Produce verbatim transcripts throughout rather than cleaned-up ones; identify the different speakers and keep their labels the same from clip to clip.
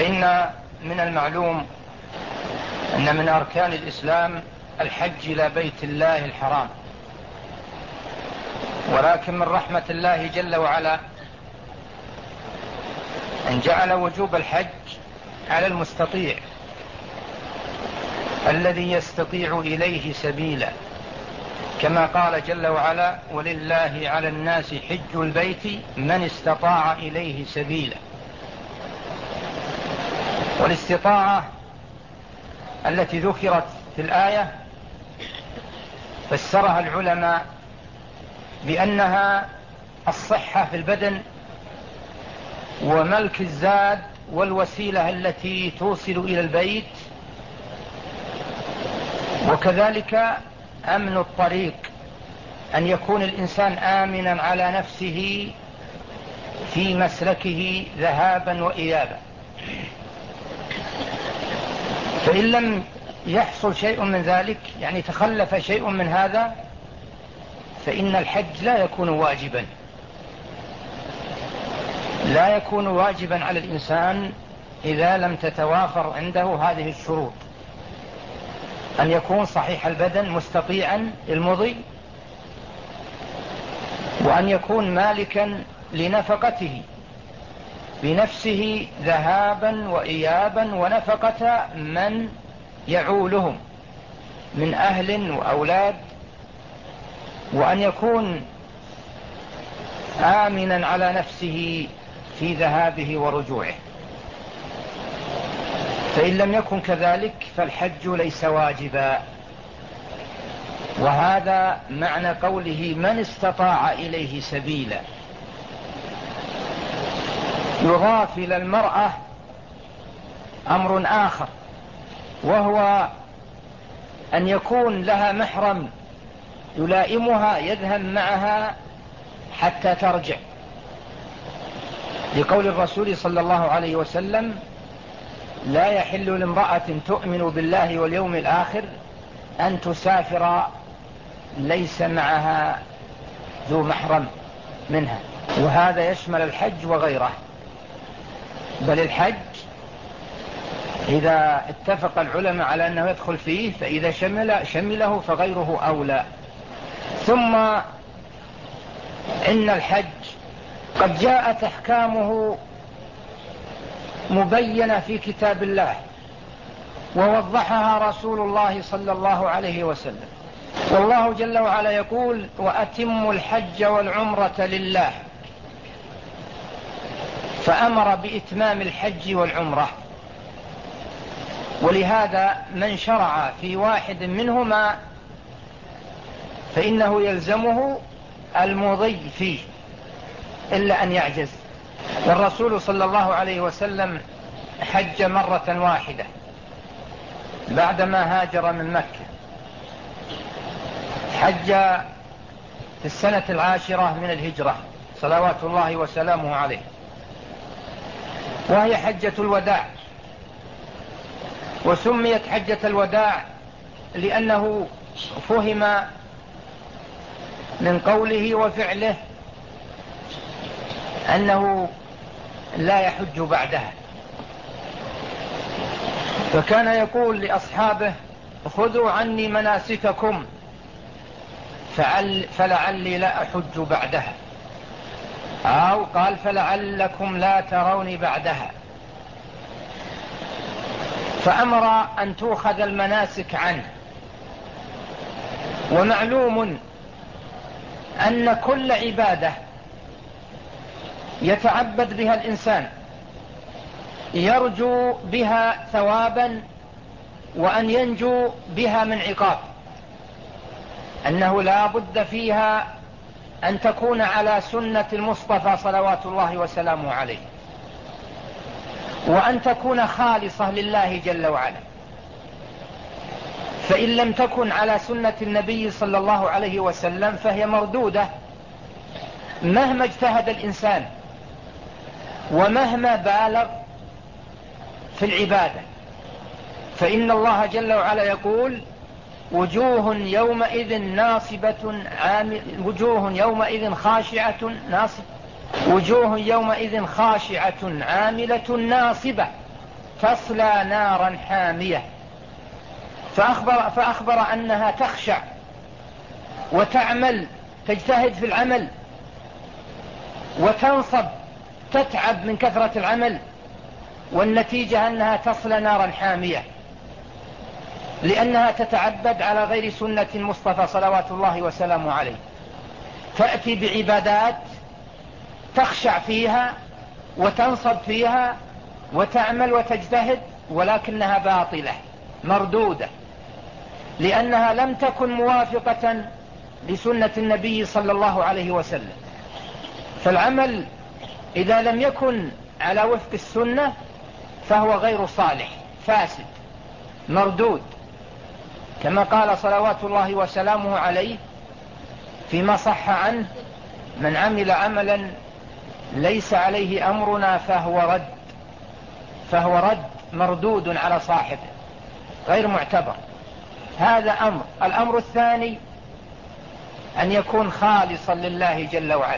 Speaker 1: فإن من المعلوم أن من أركان الإسلام الحج إلى بيت الله الحرام، ولكن من رحمة الله جل وعلا أن جعل وجوب الحج على المستطيع الذي يستطيع إليه سبيلا، كما قال جل وعلا: ولله على الناس حج البيت من استطاع إليه سبيلا. والاستطاعة التي ذكرت في الآية فسرها العلماء بأنها الصحة في البدن وملك الزاد والوسيلة التي توصل إلى البيت، وكذلك أمن الطريق، أن يكون الإنسان آمنا على نفسه في مسلكه ذهابا وإيابا. فإن لم يحصل شيء من ذلك، يعني تخلف شيء من هذا، فإن الحج لا يكون واجبا لا يكون واجبا على الإنسان إذا لم تتوافر عنده هذه الشروط: أن يكون صحيح البدن مستطيعا للمضي، وأن يكون مالكا لنفقته بنفسه ذهابا وإيابا ونفقة من يعولهم من أهل وأولاد، وأن يكون آمنا على نفسه في ذهابه ورجوعه. فإن لم يكن كذلك فالحج ليس واجبا. وهذا معنى قوله من استطاع إليه سبيلا. يضاف إلى المرأة أمر آخر، وهو أن يكون لها محرم يلائمها يذهب معها حتى ترجع، لقول الرسول صلى الله عليه وسلم: لا يحل لامرأة تؤمن بالله واليوم الآخر أن تسافر ليس معها ذو محرم منها. وهذا يشمل الحج وغيره، بل الحج إذا اتفق العلماء على أنه يدخل فيه، فإذا شمل شمله فغيره أولى. ثم إن الحج قد جاءت أحكامه مبينة في كتاب الله، ووضحها رسول الله صلى الله عليه وسلم. والله جل وعلا يقول: وأتموا الحج والعمرة لله، فأمر بإتمام الحج والعمرة. ولهذا من شرع في واحد منهما فإنه يلزمه المضي فيه إلا أن يعجز. والرسول صلى الله عليه وسلم حج مرة واحدة بعدما هاجر من مكة، حج في السنة العاشرة من الهجرة صلوات الله وسلامه عليه، وهي حجة الوداع. وسميت حجة الوداع لأنه فهم من قوله وفعله أنه لا يحج بعدها، فكان يقول لأصحابه: خذوا عني مناسككم فلعلي لا أحج بعدها، أو قال: فلعلكم لا تروني بعدها. فأمر أن تؤخذ المناسك عنه. ومعلوم أن كل عبادة يتعبد بها الإنسان يرجو بها ثوابا وأن ينجو بها من عقاب، أنه لا بد فيها أن تكون على سنة المصطفى صلوات الله وسلامه عليه، وأن تكون خالصة لله جل وعلا. فإن لم تكن على سنة النبي صلى الله عليه وسلم فهي مردودة مهما اجتهد الإنسان ومهما بالغ في العبادة. فإن الله جل وعلا يقول: وجوه يومئذ ناصبة عامل وجوه يومئذ خاشعة ناصبة وجوه يومئذ خاشعة عاملة ناصبة تصلى نارا حامية. فأخبر, فأخبر أنها تخشع وتعمل، تجتهد في العمل وتنصب، تتعب من كثرة العمل، والنتيجة أنها تصلى نارا حامية، لأنها تتعبد على غير سنة المصطفى صلوات الله وسلامه عليه. تأتي بعبادات تخشع فيها وتنصب فيها وتعمل وتجتهد، ولكنها باطلة مردودة، لأنها لم تكن موافقة لسنة النبي صلى الله عليه وسلم. فالعمل إذا لم يكن على وفق السنة فهو غير صالح، فاسد مردود، كما قال صلوات الله وسلامه عليه فيما صح عنه: من عمل عملا ليس عليه أمرنا فهو رد، فهو رد مردود على صاحبه، غير معتبر. هذا أمر. الأمر الثاني أن يكون خالصا لله جل وعلا،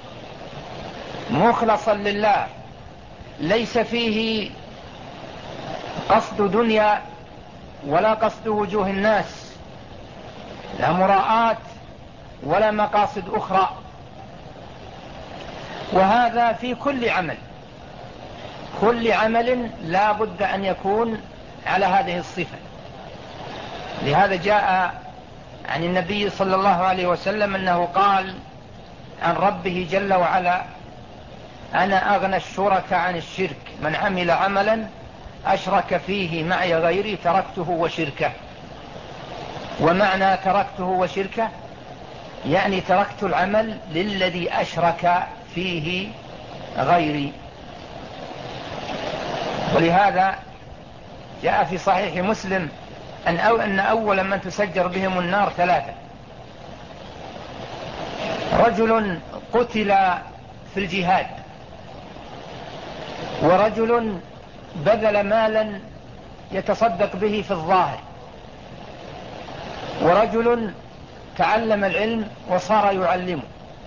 Speaker 1: مخلصا لله، ليس فيه قصد دنيا ولا قصد وجوه الناس، لا مراءات ولا مقاصد أخرى. وهذا في كل عمل، كل عمل لا بد أن يكون على هذه الصفة. لهذا جاء عن النبي صلى الله عليه وسلم أنه قال عن ربه جل وعلا: أنا أغنى الشرك عن الشرك، من عمل عملا أشرك فيه معي غيري تركته وشركه. ومعنى تركته وشركه يعني تركت العمل للذي أشرك فيه غيري. ولهذا جاء في صحيح مسلم أن, أو أن أول من تسجر بهم النار ثلاثة: رجل قتل في الجهاد، ورجل بذل مالا يتصدق به في الظاهر، ورجل تعلم العلم وصار يعلمه.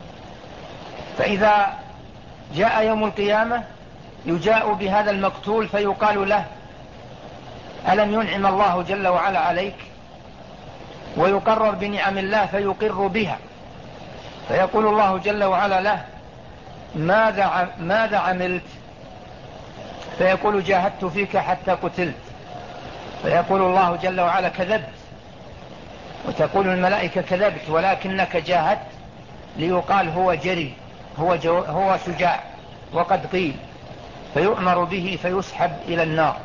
Speaker 1: فإذا جاء يوم القيامة يجاء بهذا المقتول فيقال له: ألم ينعم الله جل وعلا عليك؟ ويقرر بنعم الله فيقر بها، فيقول الله جل وعلا له: ماذا ماذا عملت؟ فيقول: جاهدت فيك حتى قتلت. فيقول الله جل وعلا: كذبت. وتقول الملائكة: كذبت، ولكنك جاهدت ليقال هو جري، هو, جو هو شجاع، وقد قيل. فيؤمر به فيسحب إلى النار.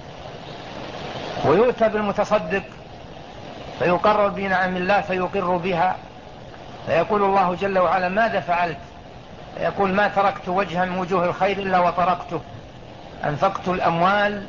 Speaker 1: ويؤتى بالمتصدق فيقرر بنعم الله فيقر بها، فيقول الله جل وعلا: ماذا فعلت؟ فيقول: ما تركت وجها من وجوه الخير إلا وطرقته، أنفقت الأموال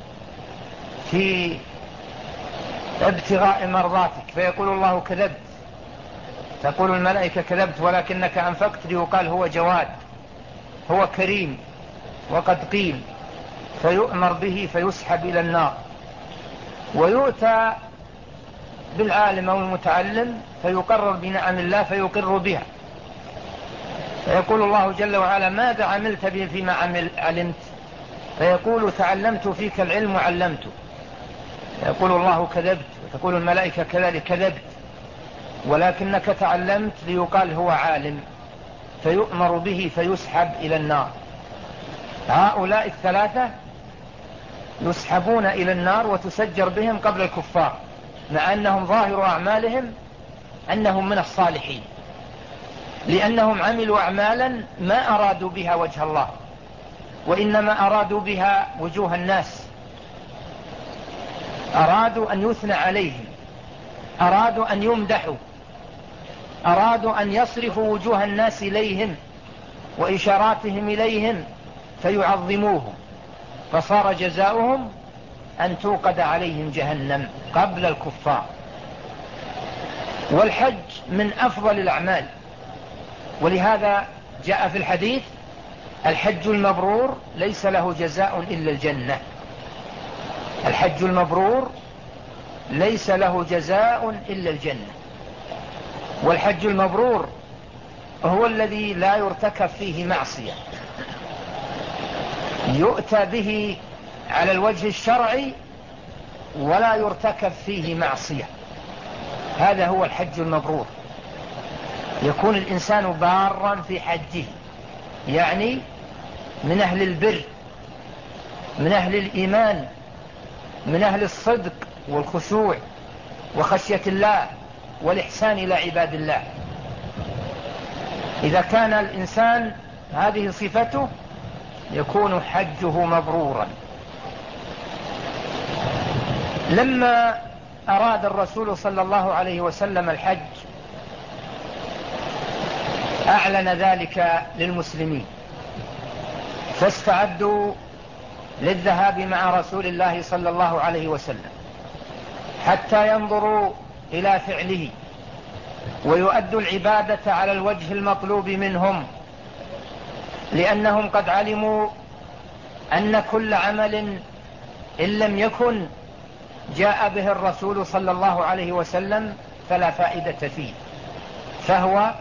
Speaker 1: في ابتغاء مرضاتك. فيقول الله: كذبت. تقول الملائكة: كذبت، ولكنك أنفقت ليقال هو جواد، هو كريم، وقد قيل. فيؤمر به فيسحب إلى النار. ويؤتى بالعالم أو المتعلم فيقرر بنعم الله فيقر بها، فيقول الله جل وعلا: ماذا عملت به فيما عمل علمت؟ فيقول: تعلمت فيك العلم وعلمته. فيقول الله: كذبت. وتقول الملائكة: كذلك، كذبت، ولكنك تعلمت ليقال هو عالم. فيؤمر به فيسحب إلى النار. هؤلاء الثلاثة يسحبون إلى النار وتسجر بهم قبل الكفار، مع أنهم ظاهر أعمالهم أنهم من الصالحين، لأنهم عملوا أعمالا ما أرادوا بها وجه الله، وإنما أرادوا بها وجوه الناس، أرادوا أن يثنى عليهم، أرادوا أن يمدحوا، أرادوا أن يصرفوا وجوه الناس إليهم وإشاراتهم إليهم فيعظموهم، فصار جزاؤهم أن توقد عليهم جهنم قبل الكفار. والحج من أفضل الأعمال، ولهذا جاء في الحديث: الحج المبرور ليس له جزاء إلا الجنة. الحج المبرور ليس له جزاء إلا الجنة. والحج المبرور هو الذي لا يرتكب فيه معصية، يؤتى به على الوجه الشرعي ولا يرتكب فيه معصية. هذا هو الحج المبرور. يكون الإنسان بارا في حجه، يعني من أهل البر، من أهل الإيمان، من أهل الصدق والخشوع وخشية الله والإحسان إلى عباد الله. إذا كان الإنسان هذه صفته يكون حجه مبرورا. لما أراد الرسول صلى الله عليه وسلم الحج أعلن ذلك للمسلمين، فاستعدوا للذهاب مع رسول الله صلى الله عليه وسلم حتى ينظروا إلى فعله ويؤدوا العبادة على الوجه المطلوب منهم، لأنهم قد علموا أن كل عمل إن لم يكن جاء به الرسول صلى الله عليه وسلم فلا فائدة فيه، فهو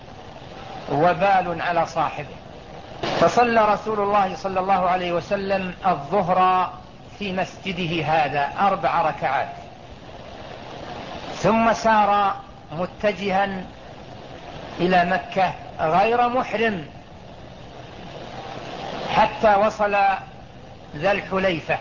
Speaker 1: وبال على صاحبه. فصلى رسول الله صلى الله عليه وسلم الظهر في مسجده هذا أربع ركعات، ثم سار متجها إلى مكة غير محرم حتى وصل ذا الحليفة،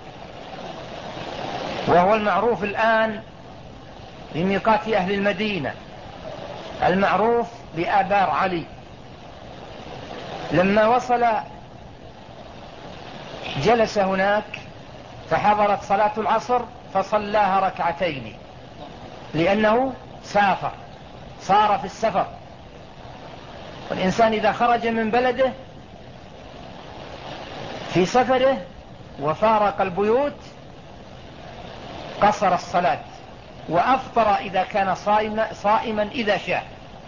Speaker 1: وهو المعروف الآن بميقات أهل المدينة، المعروف بآبار علي. لما وصل جلس هناك فحضرت صلاة العصر فصلاها ركعتين، لأنه سافر، صار في السفر. والإنسان إذا خرج من بلده في سفره وفارق البيوت قصر الصلاة، وأفطر إذا كان صائما, صائما إذا شاء.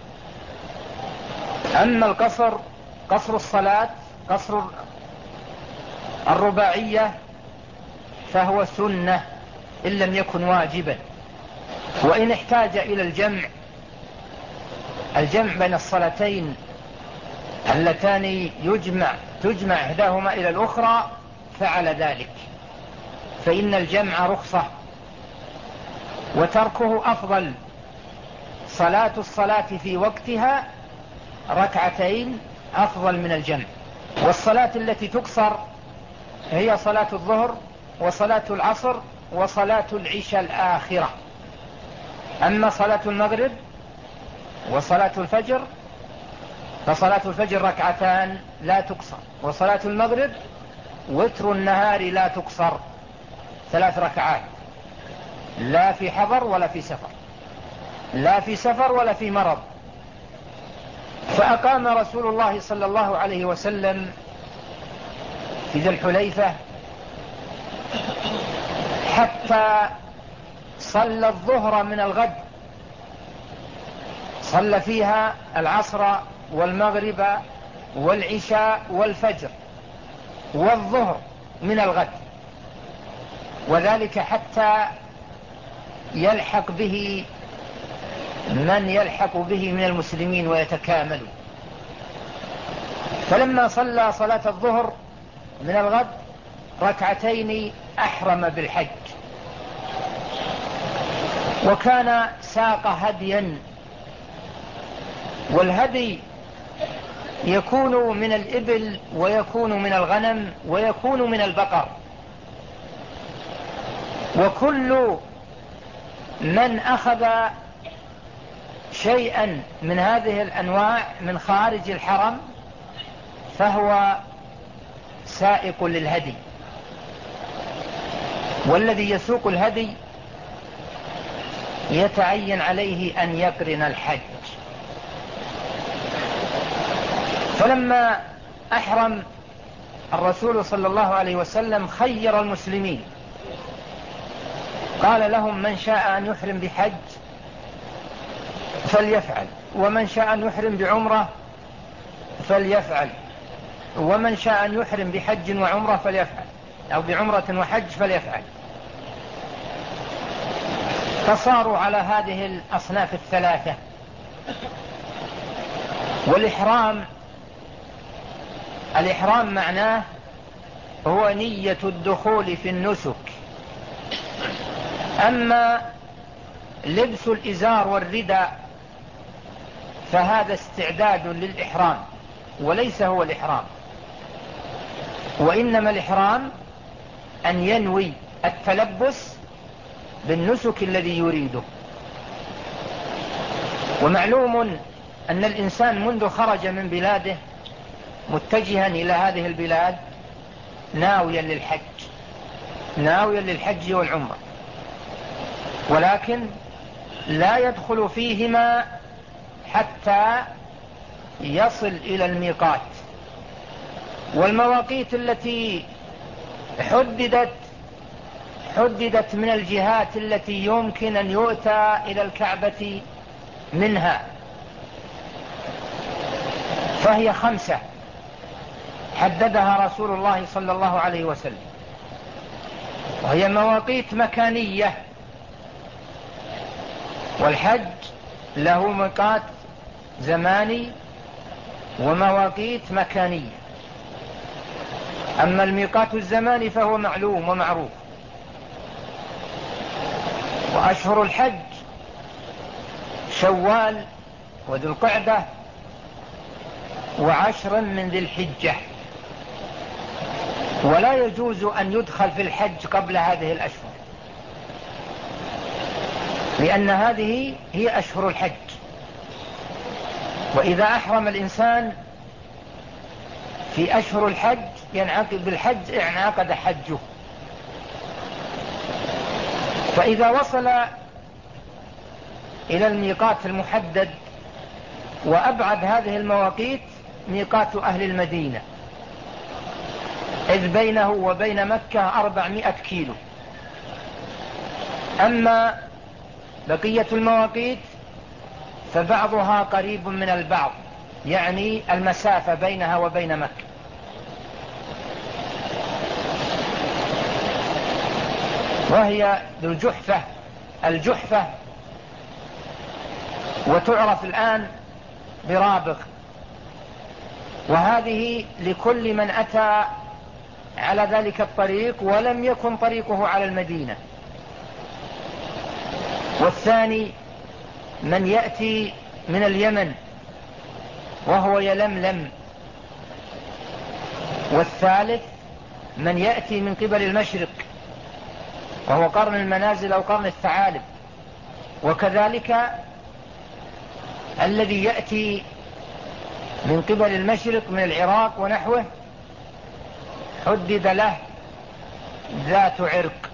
Speaker 1: أما القصر، قصر الصلاة، قصر الرباعية، فهو سنة إن لم يكن واجبا. وإن احتاج إلى الجمع، الجمع بين الصلاتين اللتان يجمع تجمع إحداهما إلى الأخرى فعل ذلك، فإن الجمع رخصة وتركه أفضل. صلاة الصلاة في وقتها ركعتين أفضل من الجمع. والصلاة التي تقصر هي صلاة الظهر وصلاة العصر وصلاة العشاء الآخرة. أما صلاة المغرب وصلاة الفجر فصلاة الفجر ركعتان لا تقصر، وصلاة المغرب وتر النهار لا تقصر، ثلاث ركعات، لا في حضر ولا في سفر، لا في سفر ولا في مرض. فأقام رسول الله صلى الله عليه وسلم في ذي الحليفة حتى صلى الظهر من الغد، صلى فيها العصر والمغرب والعشاء والفجر والظهر من الغد، وذلك حتى يلحق به من يلحق به من المسلمين ويتكاملوا. فلما صلى صلاة الظهر من الغد ركعتين أحرم بالحج، وكان ساق هديا، والهدي يكون من الإبل ويكون من الغنم ويكون من البقر. وكل من أخذ شيئا من هذه الأنواع من خارج الحرم فهو سائق للهدي، والذي يسوق الهدي يتعين عليه أن يقرن الحج. فلما أحرم الرسول صلى الله عليه وسلم خير المسلمين، قال لهم من شاء أن يحرم بحج فليفعل، ومن شاء أن يحرم بعمرة فليفعل، ومن شاء أن يحرم بحج وعمرة فليفعل، أو بعمرة وحج فليفعل. فصاروا على هذه الأصناف الثلاثة. والإحرام الإحرام معناه هو نية الدخول في النسك. أما لبس الإزار والرداء فهذا استعداد للإحرام وليس هو الإحرام، وإنما الإحرام أن ينوي التلبس بالنسك الذي يريده. ومعلوم أن الإنسان منذ خرج من بلاده متجها إلى هذه البلاد ناويا للحج ناويا للحج والعمرة، ولكن لا يدخل فيهما حتى يصل إلى الميقات. والمواقيت التي حددت حددت من الجهات التي يمكن أن يؤتى إلى الكعبة منها، فهي خمسة حددها رسول الله صلى الله عليه وسلم، وهي مواقيت مكانية. والحج له ميقات زماني ومواقيت مكانية. أما الميقات الزماني فهو معلوم ومعروف. وأشهر الحج شوال وذو القعدة وعشر من ذي الحجة، ولا يجوز أن يدخل في الحج قبل هذه الأشهر، لأن هذه هي أشهر الحج. وإذا أحرم الإنسان في أشهر الحج ينعقد بالحج انعقد حجه. فإذا وصل إلى الميقات المحدد، وأبعد هذه المواقيت ميقات أهل المدينة، إذ بينه وبين مكة أربعمائة كيلو. أما بقية المواقيت فبعضها قريب من البعض، يعني المسافة بينها وبين مكة. وهي ذو الجحفة الجحفة وتعرف الآن برابغ. وهذه لكل من أتى على ذلك الطريق ولم يكن طريقه على المدينة. والثاني من يأتي من اليمن وهو يلملم. والثالث من يأتي من قبل المشرق وهو قرن المنازل أو قرن الثعالب. وكذلك الذي يأتي من قبل المشرق من العراق ونحوه حدد له ذات عرق،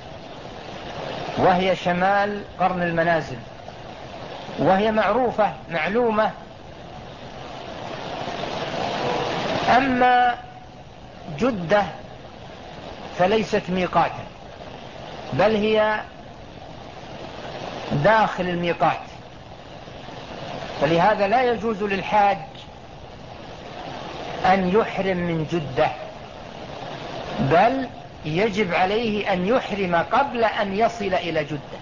Speaker 1: وهي شمال قرن المنازل، وهي معروفة معلومة. أما جدة فليست ميقاتا، بل هي داخل الميقات، فلهذا لا يجوز للحاج أن يحرم من جدة، بل يجب عليه أن يحرم قبل أن يصل إلى جدة،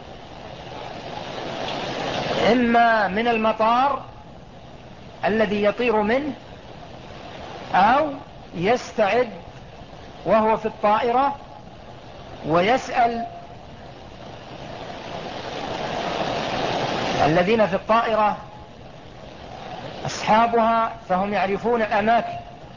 Speaker 1: إما من المطار الذي يطير منه، أو يستعد وهو في الطائرة ويسأل الذين في الطائرة أصحابها فهم يعرفون الأماكن،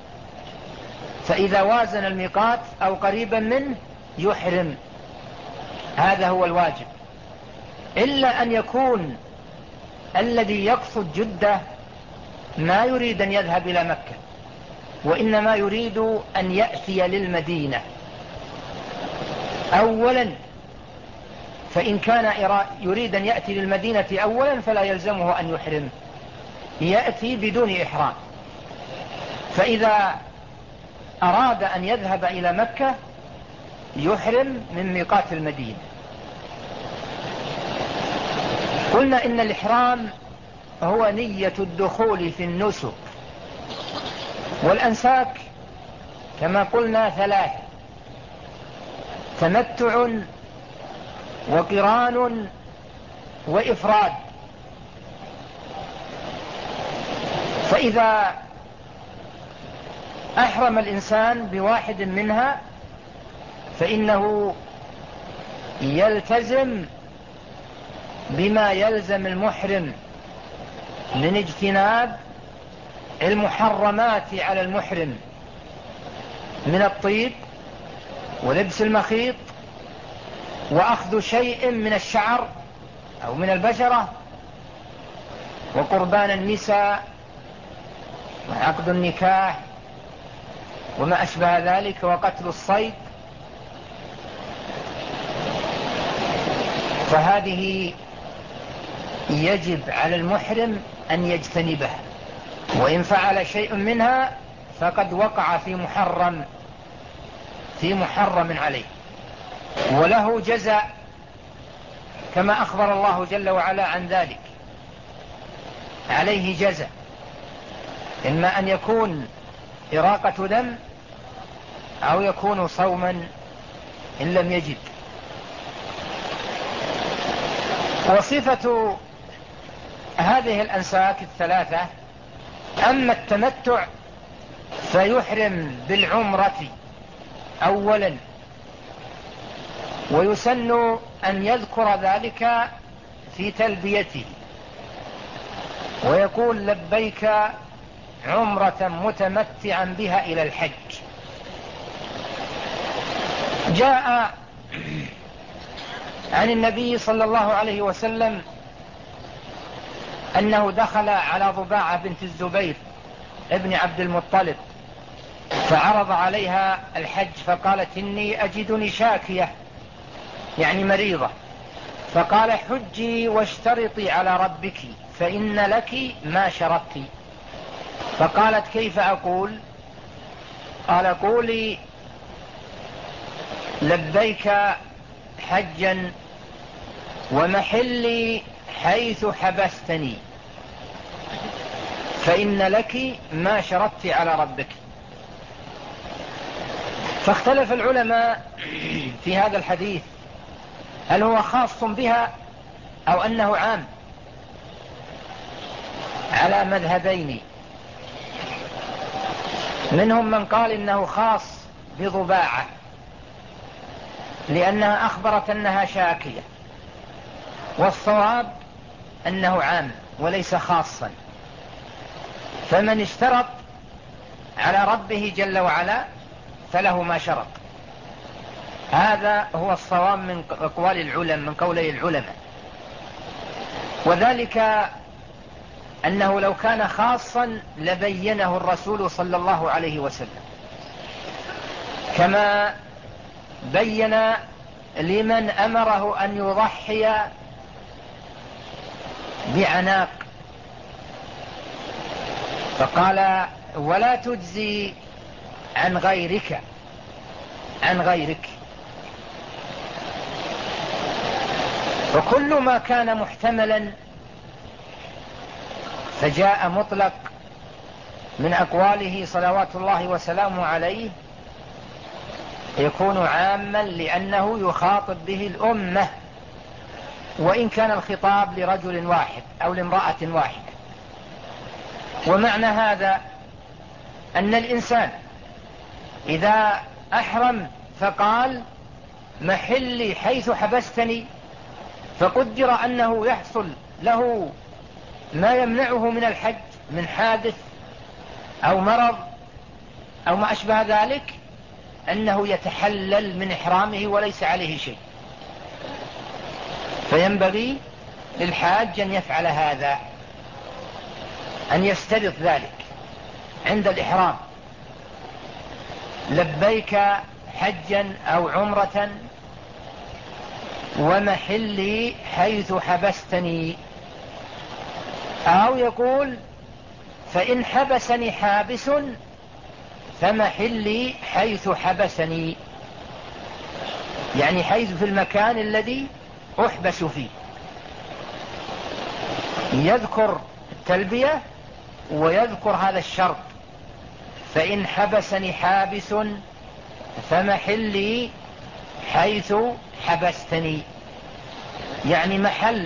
Speaker 1: فإذا وازن الميقات أو قريبا منه يحرم. هذا هو الواجب، إلا أن يكون الذي يقصد جدة ما يريد أن يذهب إلى مكة، وإنما يريد أن يأتي للمدينة أولا. فإن كان يريد أن يأتي للمدينة أولا فلا يلزمه أن يحرم، يأتي بدون إحرام. فإذا أراد أن يذهب إلى مكة يحرم من ميقات المدينة. قلنا إن الإحرام هو نية الدخول في النسك، والأنساك كما قلنا ثلاثة: تمتع وقران وإفراد. فإذا أحرم الإنسان بواحد منها فإنه يلتزم بما يلزم المحرم من اجتناب المحرمات على المحرم من الطيب ولبس المخيط وأخذ شيء من الشعر أو من البشرة وقربان النساء وعقد النكاح وما أشبه ذلك وقتل الصيد. فهذه يجب على المحرم أن يجتنبها، وإن فعل شيء منها فقد وقع في محرم في محرم عليه، وله جزاء كما أخبر الله جل وعلا عن ذلك. عليه جزاء، إما أن يكون إراقة دم أو يكون صوما إن لم يجد. وصفة هذه الأنساك الثلاثة: أما التمتع فيحرم بالعمرة أولا، ويسن أن يذكر ذلك في تلبيته ويقول لبيك عمرة متمتعا بها إلى الحج. جاء عن النبي صلى الله عليه وسلم أنه دخل على ضباعة بنت الزبير ابن عبد المطلب فعرض عليها الحج، فقالت إني أجدني شاكية يعني مريضة، فقال حجي واشترطي على ربك فإن لك ما شرطت. فقالت كيف أقول؟ قال قولي لبيك حجا ومحلي حيث حبستني فإن لك ما شرطت على ربك. فاختلف العلماء في هذا الحديث، هل هو خاص بها أو أنه عام؟ على مذهبين، منهم من قال إنه خاص بضباعة لأنها أخبرت أنها شاكية، والصواب أنه عام وليس خاصا، فمن اشترط على ربه جل وعلا فله ما شرط. هذا هو الصواب من أقوال العلماء، من قولي العلماء، وذلك أنه لو كان خاصا لبينه الرسول صلى الله عليه وسلم، كما بين لمن أمره أن يضحي بعناق، فقال ولا تجزي عن غيرك عن غيرك. وكل ما كان محتملا فجاء مطلق من أقواله صلوات الله وسلامه عليه يكون عاما لأنه يخاطب به الأمة، وإن كان الخطاب لرجل واحد أو لامرأة واحدة. ومعنى هذا أن الإنسان إذا أحرم فقال محلي حيث حبستني، فقدر أنه يحصل له ما يمنعه من الحج من حادث أو مرض أو ما أشبه ذلك، أنه يتحلل من إحرامه وليس عليه شيء. فينبغي للحاج أن يفعل هذا، أن يستبط ذلك عند الإحرام: لبيك حجا أو عمرة ومحلي حيث حبستني. أو يقول فإن حبسني حابس فمحلي حيث حبسني، يعني حيث في المكان الذي أحبس فيه. يذكر التلبية ويذكر هذا الشرط: فإن حبسني حابس فمحلي حيث حبستني، يعني محل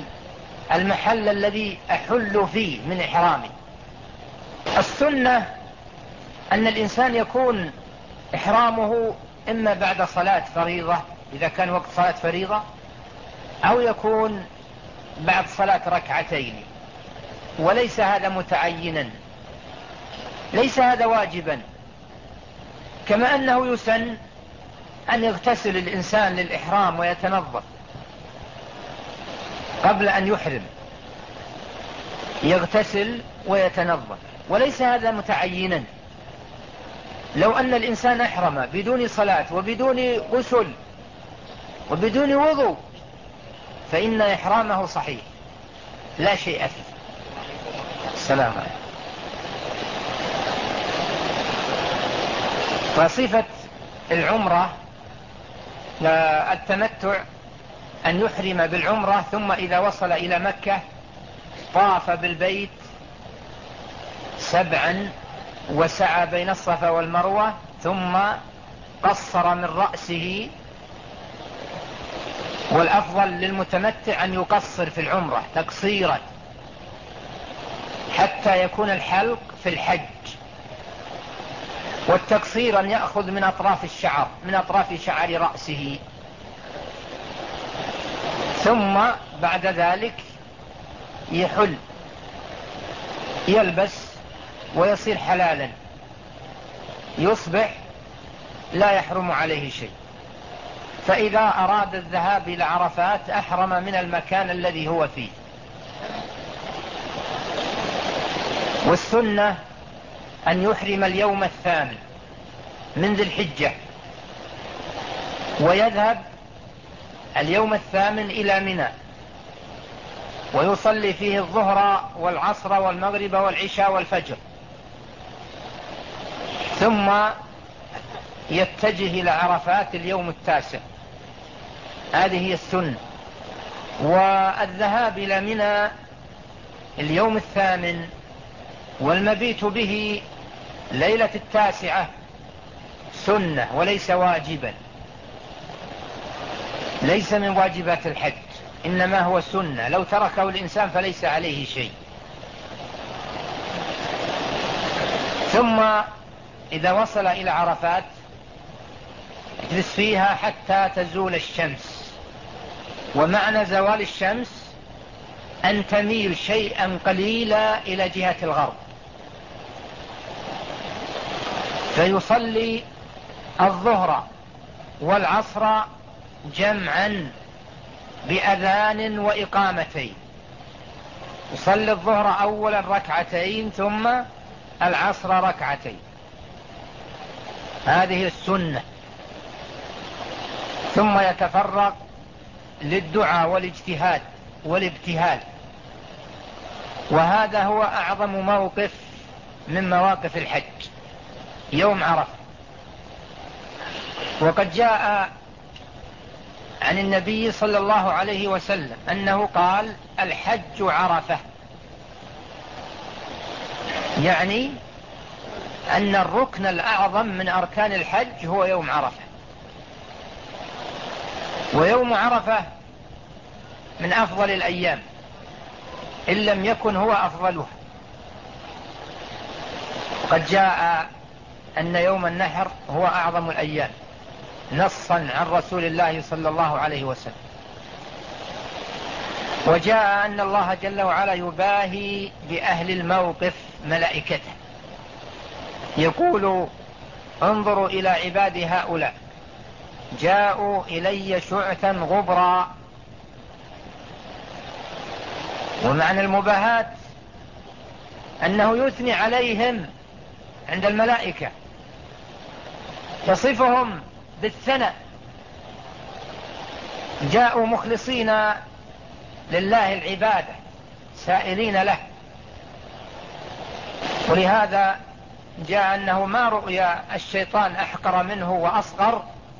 Speaker 1: المحل الذي أحل فيه من إحرامي. السنة أن الإنسان يكون إحرامه إما بعد صلاة فريضة إذا كان وقت صلاة فريضة، أو يكون بعد صلاة ركعتين، وليس هذا متعينا، ليس هذا واجبا. كما أنه يسن أن يغتسل الإنسان للإحرام ويتنظف قبل أن يحرم، يغتسل ويتنظف، وليس هذا متعينا. لو أن الإنسان أحرم بدون صلاة وبدون غسل وبدون وضوء فإن إحرامه صحيح لا شيء فيه. السلام عليكم. وصفة العمرة التمتع أن يحرم بالعمرة، ثم إذا وصل إلى مكة طاف بالبيت سبعا وسعى بين الصفا والمروة، ثم قصر من رأسه. والأفضل للمتمتع أن يقصر في العمرة تقصيرا حتى يكون الحلق في الحج، والتقصير أن يأخذ من أطراف الشعر من أطراف شعر رأسه، ثم بعد ذلك يحل يلبس ويصير حلالا، يصبح لا يحرم عليه شيء. فإذا أراد الذهاب إلى عرفات أحرم من المكان الذي هو فيه. والسنة أن يحرم اليوم الثامن من ذي الحجة، ويذهب اليوم الثامن إلى منى، ويصلي فيه الظهر والعصر والمغرب والعشاء والفجر، ثم يتجه إلى عرفات اليوم التاسع. هذه هي السنة. والذهاب إلى منى اليوم الثامن والمبيت به ليلة التاسعة سنة وليس واجبا، ليس من واجبات الحج، إنما هو سنة، لو تركه الإنسان فليس عليه شيء. ثم إذا وصل إلى عرفات يجلس فيها حتى تزول الشمس. ومعنى زوال الشمس أن تميل شيئا قليلا إلى جهة الغرب، فيصلي الظهر والعصر جمعا بأذان وإقامتين. يصلي الظهر أولا ركعتين ثم العصر ركعتين، هذه السنة. ثم يتفرغ للدعاء والاجتهاد والابتهال، وهذا هو أعظم موقف من مواقف الحج يوم عرفة. وقد جاء عن النبي صلى الله عليه وسلم أنه قال: الحج عرفة، يعني أن الركن الأعظم من أركان الحج هو يوم عرفة. ويوم عرفة من أفضل الأيام إن لم يكن هو أفضلها. قد جاء أن يوم النحر هو أعظم الأيام نصا عن رسول الله صلى الله عليه وسلم. وجاء أن الله جل وعلا يباهي بأهل الموقف ملائكته، يقول: انظروا إلى عبادي هؤلاء جاءوا إلي شعثا غبرا. ومعنى المباهات أنه يثني عليهم عند الملائكة، يصفهم بالثناء، جاءوا مخلصين لله العبادة سائلين له. ولهذا جاء أنه ما رؤيا الشيطان أحقر منه وأصغر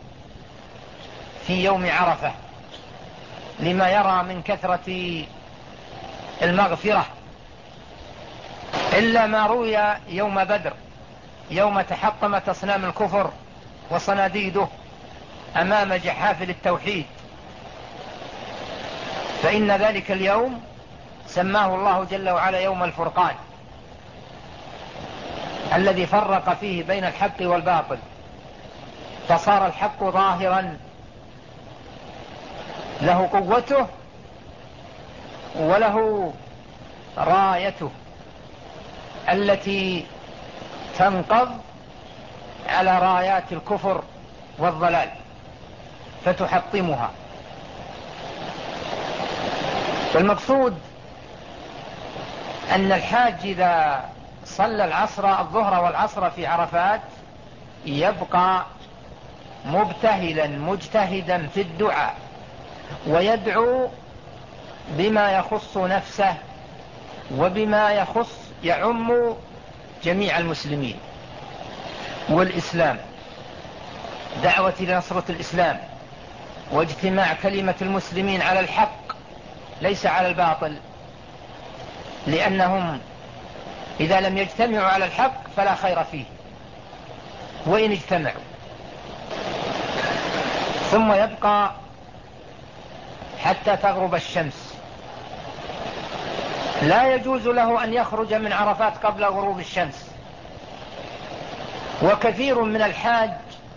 Speaker 1: في يوم عرفة، لما يرى من كثرة المغفرة، إلا ما روي يوم بدر، يوم تحطمت أصنام الكفر وصناديده أمام جحافل التوحيد، فإن ذلك اليوم سماه الله جل وعلا يوم الفرقان. الذي فرق فيه بين الحق والباطل، فصار الحق ظاهرا له قوته وله رايته التي تنقض على رايات الكفر والضلال فتحطمها. والمقصود أن الحاج إذا صلى العصر الظهر والعصر في عرفات يبقى مبتهلا مجتهدا في الدعاء، ويدعو بما يخص نفسه وبما يخص يعم جميع المسلمين والإسلام، دعوة لنصرة الإسلام واجتماع كلمة المسلمين على الحق ليس على الباطل، لأنهم إذا لم يجتمعوا على الحق فلا خير فيه وإن اجتمعوا. ثم يبقى حتى تغرب الشمس، لا يجوز له أن يخرج من عرفات قبل غروب الشمس. وكثير من الحاج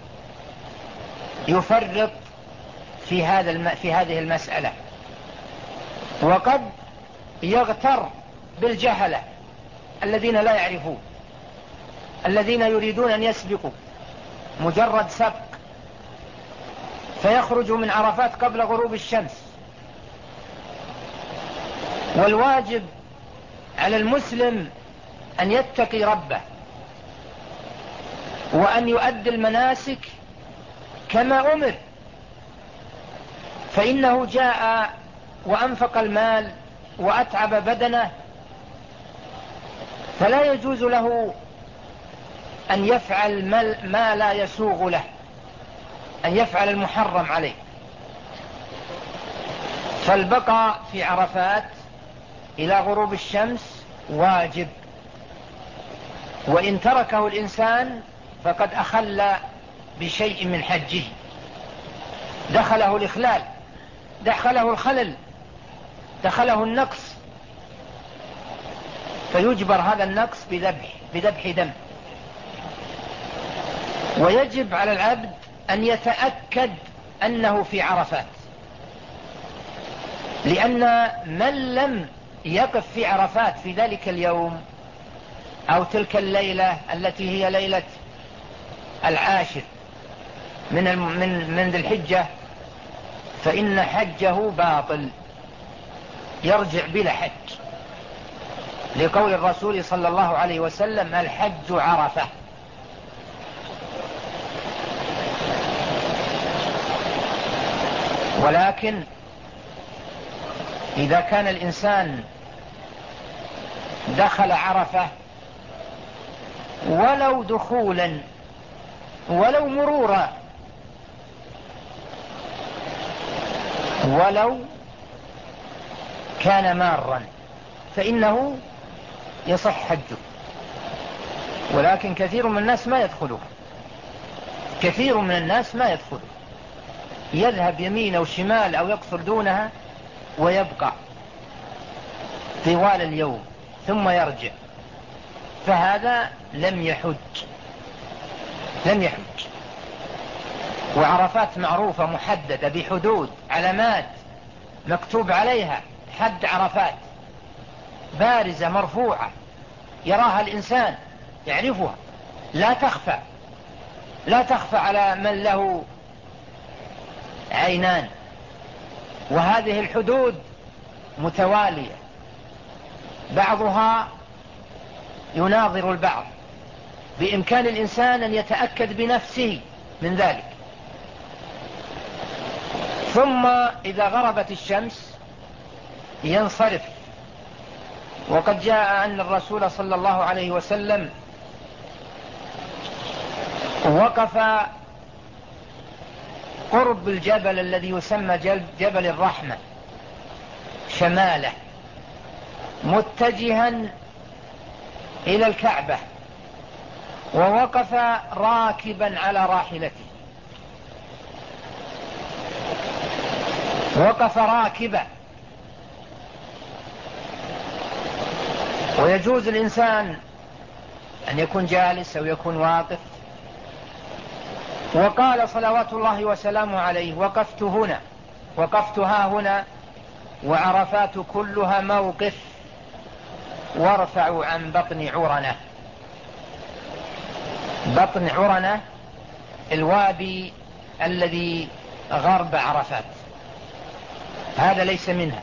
Speaker 1: يفرط في هذا الم... في هذه المسألة، وقد يغتر بالجهلة الذين لا يعرفون، الذين يريدون أن يسبقوا مجرد سبق، فيخرج من عرفات قبل غروب الشمس. والواجب على المسلم أن يتقي ربه وأن يؤدي المناسك كما أمر، فإنه جاء وأنفق المال وأتعب بدنه، فلا يجوز له أن يفعل ما لا يسوغ له، أن يفعل المحرم عليه. فالبقاء في عرفات إلى غروب الشمس واجب، وإن تركه الإنسان فقد أخل بشيء من حجه، دخله الإخلال، دخله الخلل، دخله النقص، فيجبر هذا النقص بذبح بذبح دم. ويجب على العبد أن يتأكد أنه في عرفات، لأن من لم يقف في عرفات في ذلك اليوم أو تلك الليلة التي هي ليلة العاشر من من من ذي الحجة فإن حجه باطل، يرجع بلا حج، لقول الرسول صلى الله عليه وسلم: الحج عرفة. ولكن إذا كان الإنسان دخل عرفة ولو دخولا ولو مرورا ولو كان مارا فإنه يصح حجه. ولكن كثير من الناس ما يدخله، كثير من الناس ما يدخله، يذهب يمين أو شمال أو يقصر دونها ويبقى طوال اليوم ثم يرجع، فهذا لم يحج لم يحج. وعرفات معروفة محددة بحدود، علامات مكتوب عليها حد عرفات بارزة مرفوعة يراها الإنسان يعرفها، لا تخفى لا تخفى على من له عينان. وهذه الحدود متوالية، بعضها يناظر البعض، بإمكان الإنسان أن يتأكد بنفسه من ذلك. ثم إذا غربت الشمس ينصرف. وقد جاء أن الرسول صلى الله عليه وسلم وقف قرب الجبل الذي يسمى جبل الرحمة شماله، متجها إلى الكعبة، ووقف راكبا على راحلته، وقف راكبا. ويجوز الإنسان أن يكون جالس أو يكون واقف. وقال صلوات الله وسلامه عليه: وقفت هنا، وقفت ها هنا، وعرفات كلها موقف، وارفعوا عن بطن عرنة. بطن عرنة الوادي الذي غرب عرفات، هذا ليس منها.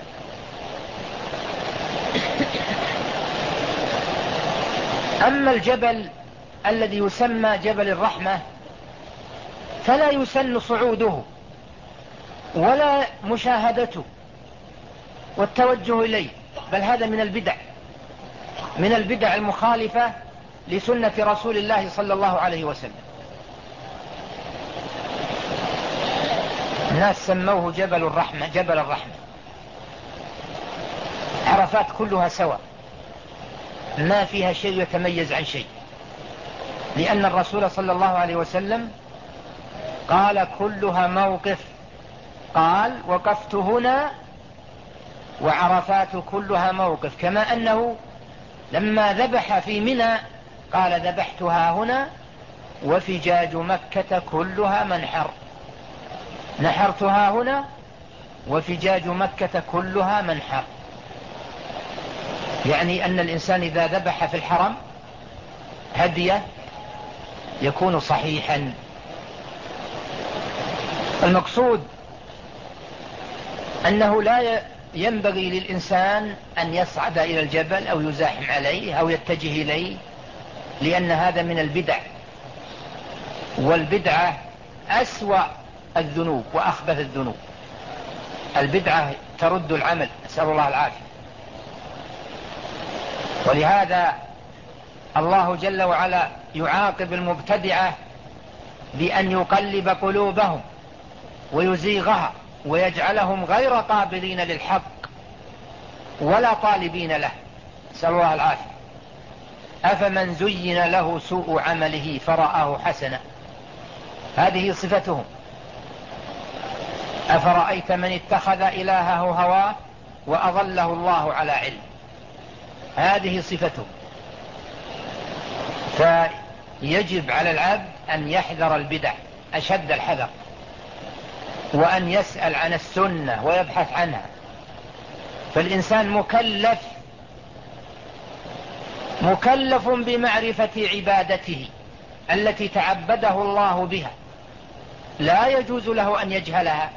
Speaker 1: أما الجبل الذي يسمى جبل الرحمة فلا يسن صعوده ولا مشاهدته والتوجه إليه، بل هذا من البدع، من البدع المخالفة لسنة رسول الله صلى الله عليه وسلم. الناس سموه جبل الرحمة، جبل الرحمة. عرفات كلها سواء، ما فيها شيء يتميز عن شيء، لأن الرسول صلى الله عليه وسلم قال: كلها موقف. قال: وقفت هنا، وعرفات كلها موقف. كما أنه لما ذبح في منى قال: ذبحتها هنا، وفجاج مكة كلها منحر. نحرتها هنا، وفجاج مكة كلها منحر. يعني أن الإنسان إذا ذبح في الحرم هديه يكون صحيحا. المقصود أنه لا ينبغي للإنسان أن يصعد إلى الجبل أو يزاحم عليه أو يتجه إليه، لأن هذا من البدع، والبدعة أسوأ الذنوب وأخبث الذنوب. البدعة ترد العمل، نسأل الله العافية. ولهذا الله جل وعلا يعاقب المبتدعة بأن يقلب قلوبهم ويزيغها ويجعلهم غير قابلين للحق ولا طالبين له، نسأل الله العافية. أفمن زين له سوء عمله فرآه حسنا، هذه صفتهم. أفرأيت من اتخذ إلهه هواه وأضله الله على علم، هذه صفتهم. فيجب على العبد أن يحذر البدع أشد الحذر، وأن يسأل عن السنة ويبحث عنها. فالإنسان مكلف مكلف بمعرفة عبادته التي تعبده الله بها، لا يجوز له أن يجهلها.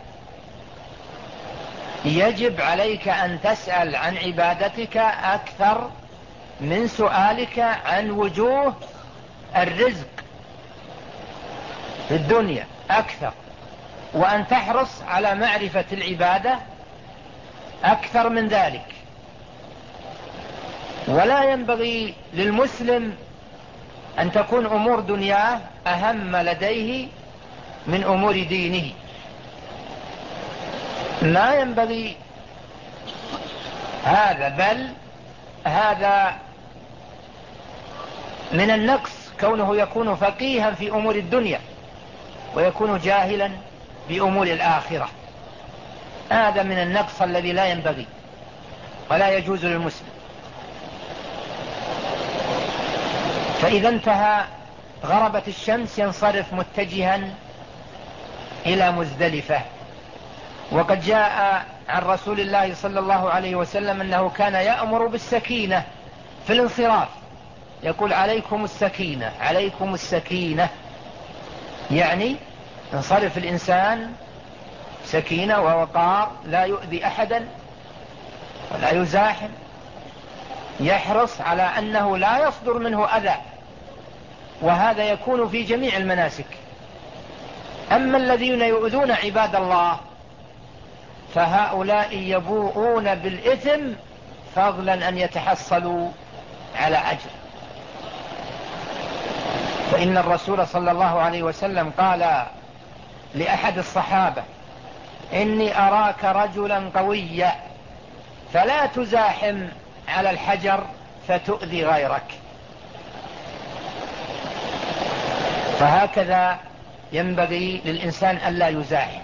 Speaker 1: يجب عليك أن تسأل عن عبادتك أكثر من سؤالك عن وجوه الرزق في الدنيا أكثر، وأن تحرص على معرفة العبادة أكثر من ذلك. ولا ينبغي للمسلم أن تكون أمور دنياه أهم لديه من أمور دينه، ما ينبغي هذا، بل هذا من النقص كونه يكون فقيها في أمور الدنيا ويكون جاهلا بأمور الآخرة. هذا من النقص الذي لا ينبغي ولا يجوز للمسلم. فإذا انتهى غربت الشمس ينصرف متجها إلى مزدلفة. وقد جاء عن رسول الله صلى الله عليه وسلم أنه كان يأمر بالسكينة في الانصراف، يقول: عليكم السكينة، عليكم السكينة. يعني ينصرف الإنسان سكينة ووقار، لا يؤذي أحدا ولا يزاحم، يحرص على أنه لا يصدر منه أذى، وهذا يكون في جميع المناسك. أما الذين يؤذون عباد الله فهؤلاء يبوؤون بالإثم فضلا أن يتحصلوا على أجر. فإن الرسول صلى الله عليه وسلم قال لأحد الصحابة: إني أراك رجلا قويا فلا تزاحم على الحجر فتؤذي غيرك. فهكذا ينبغي للإنسان ألا يزاحم.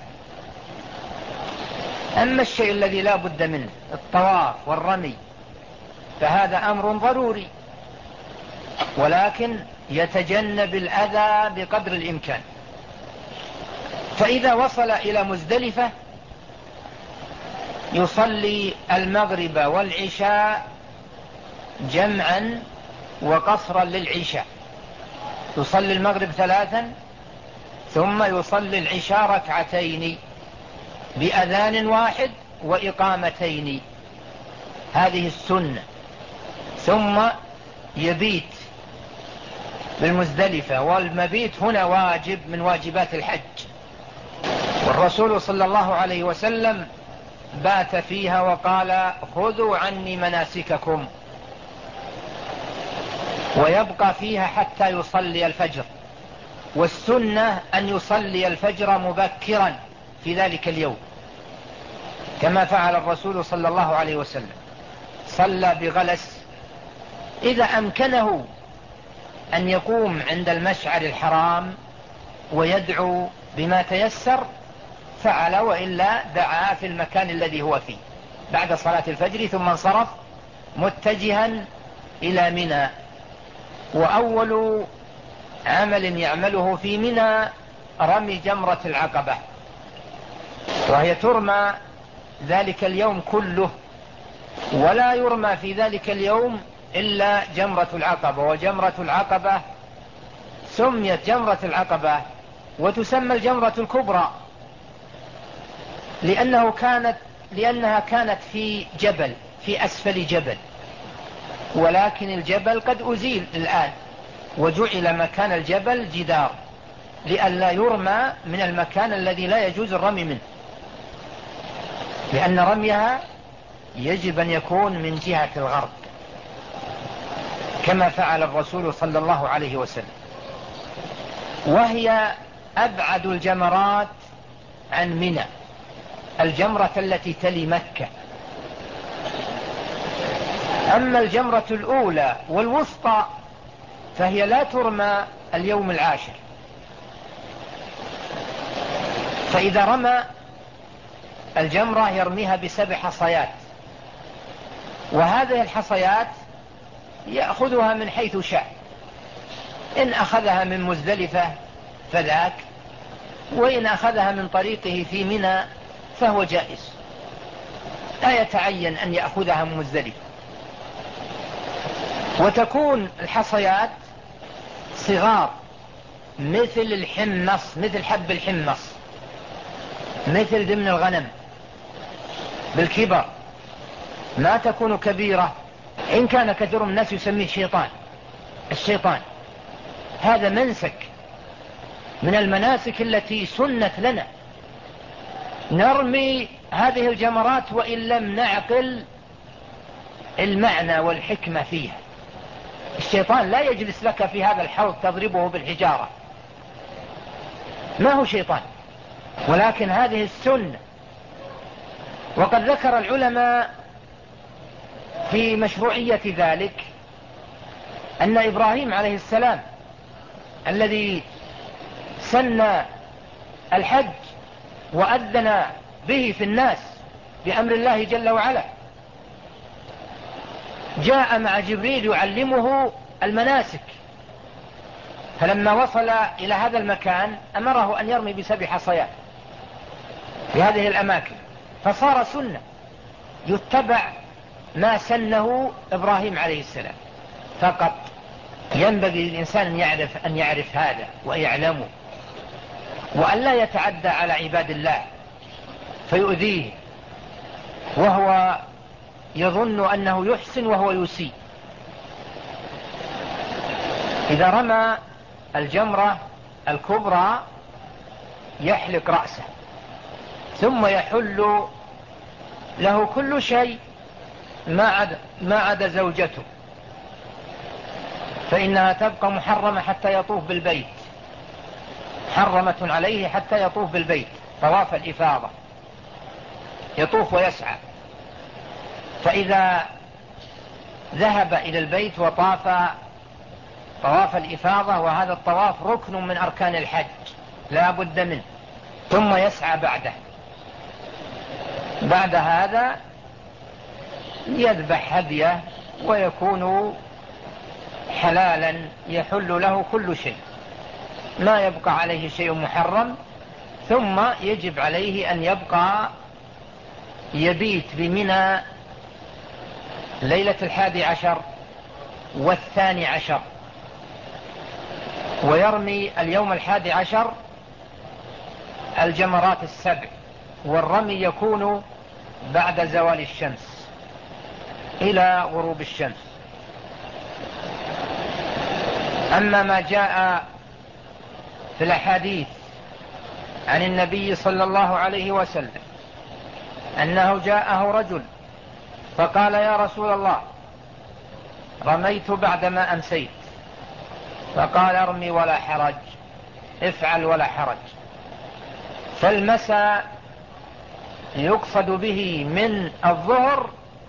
Speaker 1: أما الشيء الذي لا بد منه، الطواف والرمي، فهذا أمر ضروري، ولكن يتجنب الأذى بقدر الإمكان. فإذا وصل إلى مزدلفة يصلي المغرب والعشاء جمعا وقصرا للعشاء، يصلي المغرب ثلاثا ثم يصلي العشاء ركعتين بأذان واحد وإقامتين، هذه السنة. ثم يبيت بالمزدلفة، والمبيت هنا واجب من واجبات الحج، والرسول صلى الله عليه وسلم بات فيها وقال خذوا عني مناسككم، ويبقى فيها حتى يصلي الفجر. والسنة أن يصلي الفجر مبكرا في ذلك اليوم كما فعل الرسول صلى الله عليه وسلم، صلى بغلس. إذا أمكنه أن يقوم عند المشعر الحرام ويدعو بما تيسر فعل، وإلا دعا في المكان الذي هو فيه بعد صلاة الفجر، ثم انصرف متجها إلى منى. وأول عمل يعمله في منى رمي جمرة العقبة، وهي ترمى ذلك اليوم كله، ولا يرمى في ذلك اليوم إلا جمرة العقبة. وجمرة العقبة سميت جمرة العقبة وتسمى الجمرة الكبرى لأنه كانت لأنها كانت في جبل، في أسفل جبل، ولكن الجبل قد أزيل الآن وجعل مكان الجبل جدار لئلا يرمى من المكان الذي لا يجوز الرمي منه، لأن رميها يجب أن يكون من جهة الغرب كما فعل الرسول صلى الله عليه وسلم. وهي أبعد الجمرات عن منى، الجمرة التي تلي مكة. أما الجمرة الأولى والوسطى فهي لا ترمى اليوم العاشر. فإذا رمى الجمرة يرميها بسبع حصيات، وهذه الحصيات يأخذها من حيث شاء، إن أخذها من مزدلفة فذاك، وإن أخذها من طريقه في منى فهو جائز، لا يتعين أن يأخذها من مزدلفة. وتكون الحصيات صغار مثل الحمص، مثل حب الحمص، مثل ضمن الغنم بالكبر، ما تكون كبيرة. إن كان كثير من الناس يسميه شيطان، الشيطان هذا منسك من المناسك التي سنت لنا، نرمي هذه الجمرات وإن لم نعقل المعنى والحكمة فيها. الشيطان لا يجلس لك في هذا الحوض تضربه بالحجارة، ما هو شيطان، ولكن هذه السنة. وقد ذكر العلماء في مشروعية ذلك أن إبراهيم عليه السلام الذي سن الحج وأذن به في الناس بأمر الله جل وعلا جاء مع جبريل يعلمه المناسك، فلما وصل إلى هذا المكان أمره أن يرمي بسبع حصيات في هذه الأماكن، فصار سنة يتبع ما سنه إبراهيم عليه السلام فقط. ينبغي للإنسان أن يعرف, أن يعرف هذا ويعلمه، وأن لا يتعدى على عباد الله فيؤذيه وهو يظن أنه يحسن وهو يسيء. إذا رمى الجمرة الكبرى يحلق رأسه، ثم يحل له كل شيء ما عدا ما عدا زوجته، فإنها تبقى محرمة حتى يطوف بالبيت، محرمة عليه حتى يطوف بالبيت طواف الإفاضة، يطوف ويسعى. فإذا ذهب إلى البيت وطاف طواف الإفاضة، وهذا الطواف ركن من أركان الحج لا بد منه، ثم يسعى بعده. بعد هذا يذبح هديه ويكون حلالا يحل له كل شيء، ما يبقى عليه شيء محرم، ثم يجب عليه أن يبقى يبيت بمنى ليلة الحادي عشر والثاني عشر، ويرمي اليوم الحادي عشر الجمرات السبع، والرمي يكون بعد زوال الشمس إلى غروب الشمس. أما ما جاء في الأحاديث عن النبي صلى الله عليه وسلم أنه جاءه رجل فقال: يا رسول الله، رميت بعدما أمسيت. فقال: ارمي ولا حرج، افعل ولا حرج. فالمساء يقصد به من الظهر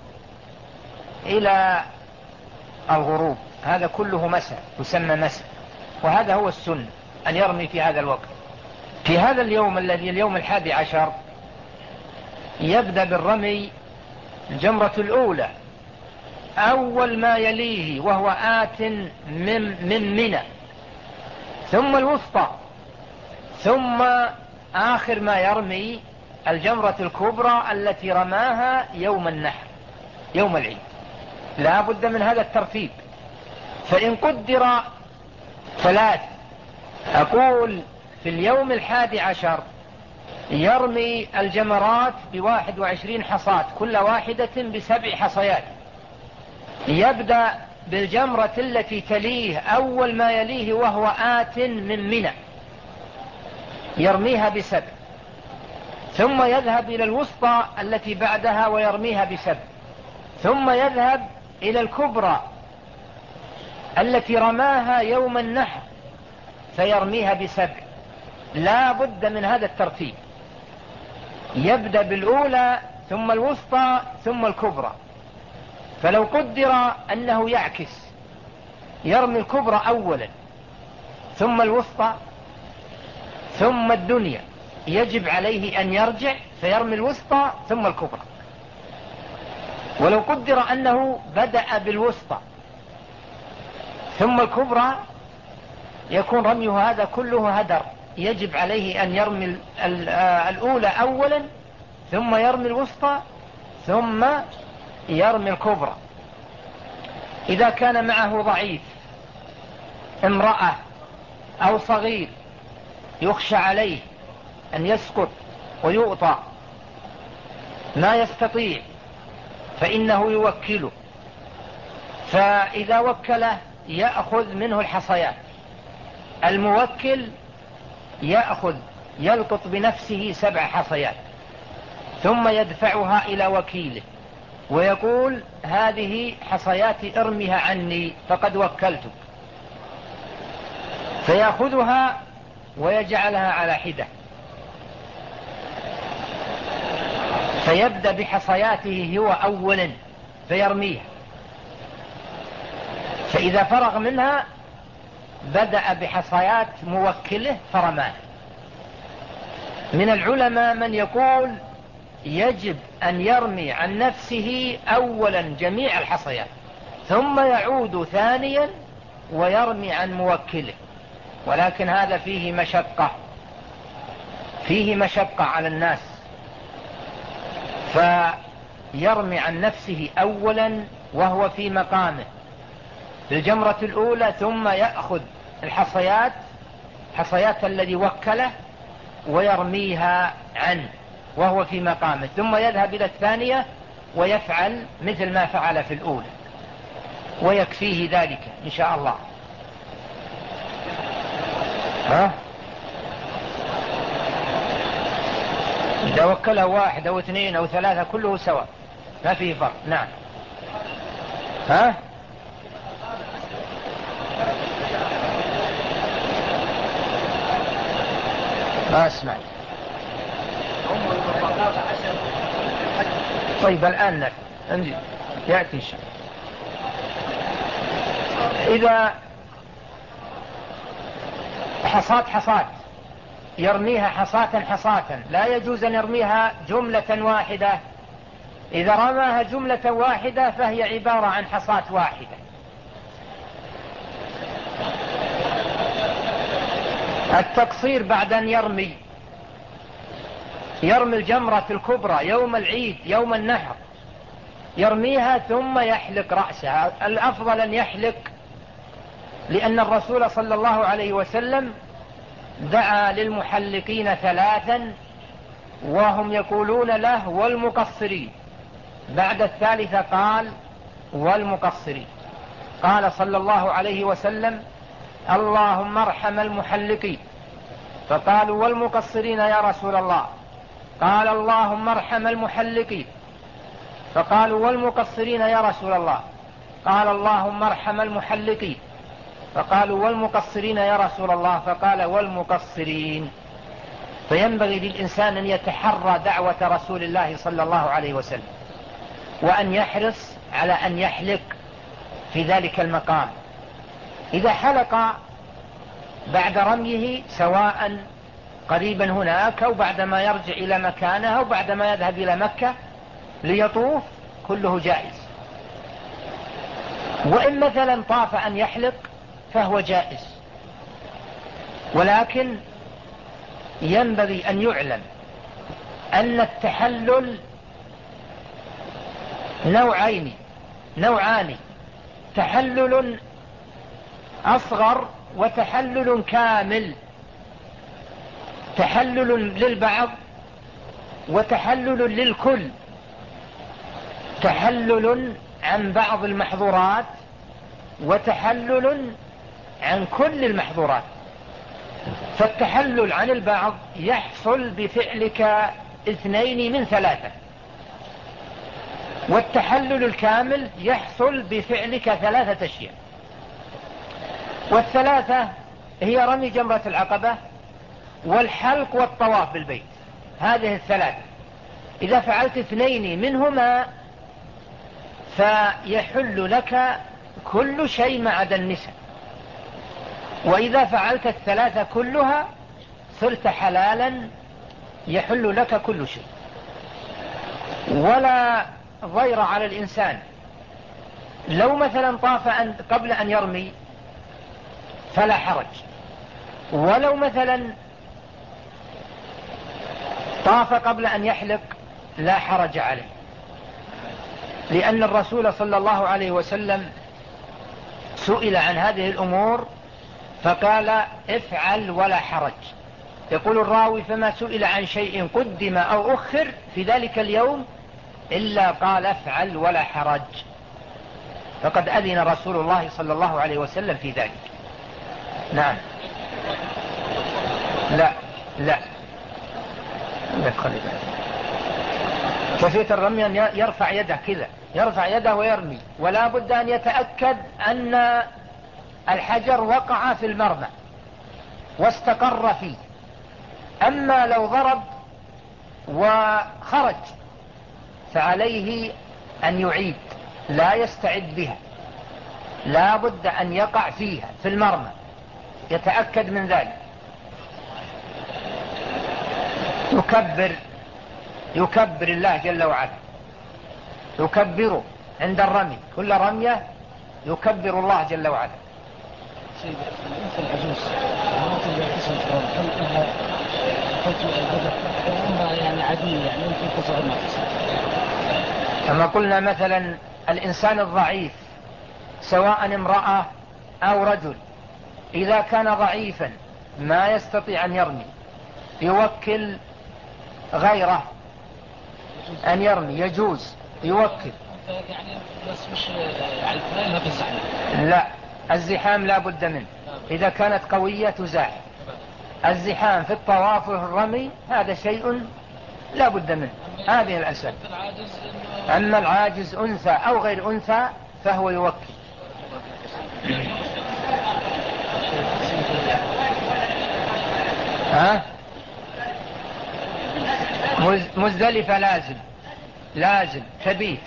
Speaker 1: إلى الغروب، هذا كله مساء يسمى مساء، وهذا هو السنة أن يرمي في هذا الوقت. في هذا اليوم الذي اليوم الحادي عشر يبدأ بالرمي الجمرة الأولى أول ما يليه وهو آت من من منى، ثم الوسطى، ثم آخر ما يرمي الجمرة الكبرى التي رماها يوم النحر يوم العيد. لا بد من هذا الترتيب. فإن قدر ثلاث، أقول في اليوم الحادي عشر يرمي الجمرات بواحد وعشرين حصاة، كل واحدة بسبع حصيات. يبدأ بالجمرة التي تليه أول ما يليه وهو آت من منى، يرميها بسبع، ثم يذهب إلى الوسطى التي بعدها ويرميها بسبع، ثم يذهب إلى الكبرى التي رماها يوم النحر فيرميها بسبع. لا بد من هذا الترتيب، يبدأ بالأولى ثم الوسطى ثم الكبرى. فلو قدر أنه يعكس، يرمي الكبرى أولا ثم الوسطى ثم الدنيا، يجب عليه أن يرجع فيرمي الوسطى ثم الكبرى. ولو قدر أنه بدأ بالوسطى ثم الكبرى يكون رميه هذا كله هدر، يجب عليه أن يرمي الأولى أولا ثم يرمي الوسطى ثم يرمي الكبرى. إذا كان معه ضعيف، امرأة أو صغير يخشى عليه أن يسقط ويؤطى ما يستطيع، فإنه يوكله، فإذا وكله يأخذ منه الحصيات. الموكل يأخذ يلقط بنفسه سبع حصيات ثم يدفعها إلى وكيله ويقول: هذه حصياتي ارمها عني فقد وكلتك، فيأخذها ويجعلها على حدة، فيبدأ بحصياته هو أولا فيرميها، فإذا فرغ منها بدأ بحصيات موكله فرماه. من العلماء من يقول يجب أن يرمي عن نفسه أولا جميع الحصيات ثم يعود ثانيا ويرمي عن موكله، ولكن هذا فيه مشقة فيه مشقة على الناس، فيرمي عن نفسه أولا وهو في مقامه في الجمرة الأولى، ثم يأخذ الحصيات حصيات الذي وكله ويرميها عنه وهو في مقامه، ثم يذهب إلى الثانية ويفعل مثل ما فعل في الأولى، ويكفيه ذلك إن شاء الله. ها؟ إذا وكله واحد أو اثنين أو ثلاثة كله سواء، ما فيه فرق. نعم. ها؟ ما أسمع. طيب الآن نجي يأتي شيء. إذا حصاة حصاة يرميها حصاة حصاة، لا يجوز أن يرميها جملة واحدة. إذا رماها جملة واحدة فهي عبارة عن حصاة واحدة، التقصير بعد أن يرمي يرمي الجمرة الكبرى يوم العيد يوم النحر، يرميها ثم يحلق رأسه. الأفضل أن يحلق، لأن الرسول صلى الله عليه وسلم دعا للمحلقين ثلاثا وهم يقولون له والمقصرين، بعد الثالثة قال والمقصرين. قال صلى الله عليه وسلم اللهم ارحم المحلقين، فقالوا والمقصرين يا رسول الله، قال اللهم ارحم المحلقين، فقالوا والمقصرين يا رسول الله، قال اللهم ارحم المحلقين، فقالوا والمقصرين يا رسول الله، فقال والمقصرين. فينبغي للإنسان أن يتحرى دعوة رسول الله صلى الله عليه وسلم، وأن يحرص على أن يحلق في ذلك المقام. إذا حلق بعد رميه سواء قريبا هناك أو بعدما يرجع إلى مكانه أو بعدما يذهب إلى مكة ليطوف كله جائز. وإن مثلا طاف أن يحلق فهو جائز، ولكن ينبغي أن يعلم أن التحلل نوعين نوعان تحلل أصغر وتحلل كامل. تحلل للبعض وتحلل للكل. تحلل عن بعض المحظورات وتحلل عن كل المحظورات. فالتحلل عن البعض يحصل بفعلك اثنين من ثلاثة، والتحلل الكامل يحصل بفعلك ثلاثة أشياء. والثلاثة هي رمي جمرة العقبة والحلق والطواف بالبيت. هذه الثلاثة إذا فعلت اثنين منهما فيحل لك كل شيء ما عدا النساء، وإذا فعلت الثلاثة كلها صرت حلالا يحل لك كل شيء. ولا ضير على الإنسان لو مثلا طاف قبل أن يرمي فلا حرج، ولو مثلا طاف قبل أن يحلق لا حرج عليه، لأن الرسول صلى الله عليه وسلم سئل عن هذه الأمور فقال افعل ولا حرج. يقول الراوي فما سئل عن شيء قدم أو أخر في ذلك اليوم إلا قال افعل ولا حرج، فقد أذن رسول الله صلى الله عليه وسلم في ذلك. نعم. لا لا كيفية الرمي أن يرفع يده كذا، يرفع يده ويرمي، ولا بد أن يتأكد أن الحجر وقع في المرمى واستقر فيه. أما لو ضرب وخرج فعليه أن يعيد، لا يستعد بها، لا بد أن يقع فيها في المرمى، يتأكد من ذلك. يكبر يكبر الله جل وعلا، يكبره عند الرمي، كل رمية يكبر الله جل وعلا.
Speaker 2: سيدي العجوز ممكن يتصل هل لها فتوى البدء أمها يعني عادية، يعني ممكن تصغر ما تصغر؟
Speaker 1: كما قلنا مثلا الإنسان الضعيف سواء امرأة أو رجل إذا كان ضعيفا ما يستطيع أن يرمي يوكل غيره أن يرمي، يجوز يوكل.
Speaker 2: يعني بس مش على الفلان بالزحمة، لا
Speaker 1: الزحام لا بد منه، إذا كانت قوية تزاح. الزحام في الطواف والرمي هذا شيء لا بد منه، هذه الأسباب. أما العاجز أنثى أو غير أنثى فهو يوكل. ها مزدلفة لازم لازم تبيت.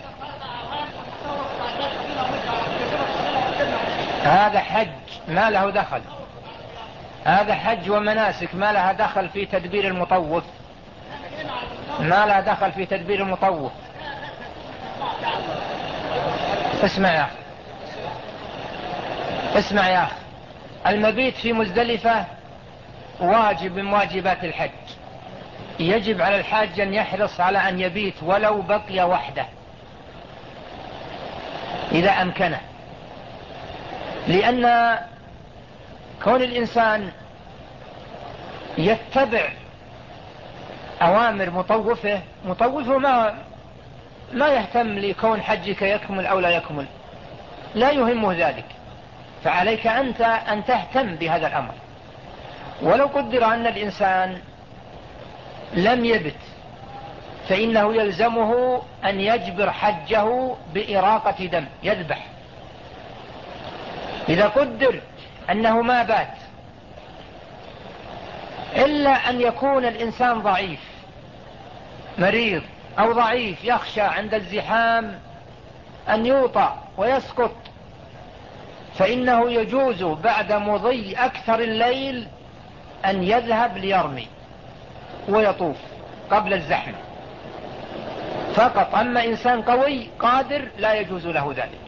Speaker 1: هذا حج ما له دخل، هذا حج ومناسك ما لها دخل في تدبير المطوف، ما لها دخل في تدبير المطوف. اسمع يا أخي اسمع يا أخي المبيت في مزدلفة واجب من واجبات الحج، يجب على الحاج أن يحرص على أن يبيت ولو بقي وحده إذا أمكنه، لأن كون الإنسان يتبع أوامر مطوفه، مطوفه ما ما يهتم لكون حجك يكمل أو لا يكمل، لا يهمه ذلك، فعليك أنت أن تهتم بهذا الأمر. ولو قدر أن الإنسان لم يبت فإنه يلزمه أن يجبر حجه بإراقة دم، يذبح. إذا قدر أنه ما بات إلا أن يكون الإنسان ضعيف مريض أو ضعيف يخشى عند الزحام أن يوطأ ويسقط، فإنه يجوز بعد مضي أكثر الليل أن يذهب ليرمي ويطوف قبل الزحمة فقط. أما إنسان قوي قادر لا يجوز له ذلك.